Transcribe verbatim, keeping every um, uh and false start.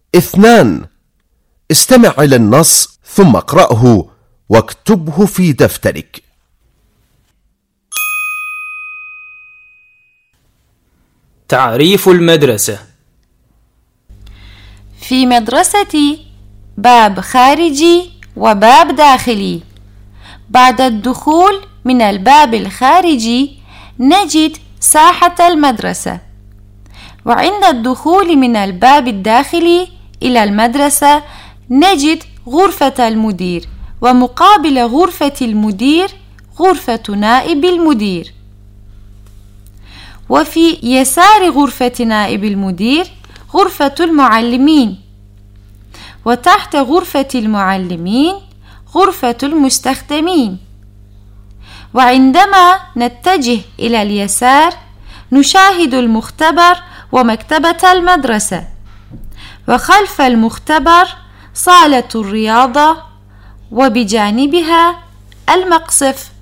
اثنان. استمع إلى النص ثم اقرأه واكتبه في دفترك. تعريف المدرسة. في مدرستي باب خارجي وباب داخلي. بعد الدخول من الباب الخارجي نجد ساحة المدرسة، وعند الدخول من الباب الداخلي إلى المدرسة نجد غرفة المدير، ومقابل غرفة المدير غرفة نائب المدير. وفي يسار غرفة نائب المدير غرفة المعلمين، وتحت غرفة المعلمين غرفة المستخدمين. وعندما نتجه إلى اليسار نشاهد المختبر ومكتبة المدرسة، وخلف المختبر صالة الرياضة، وبجانبها المقصف.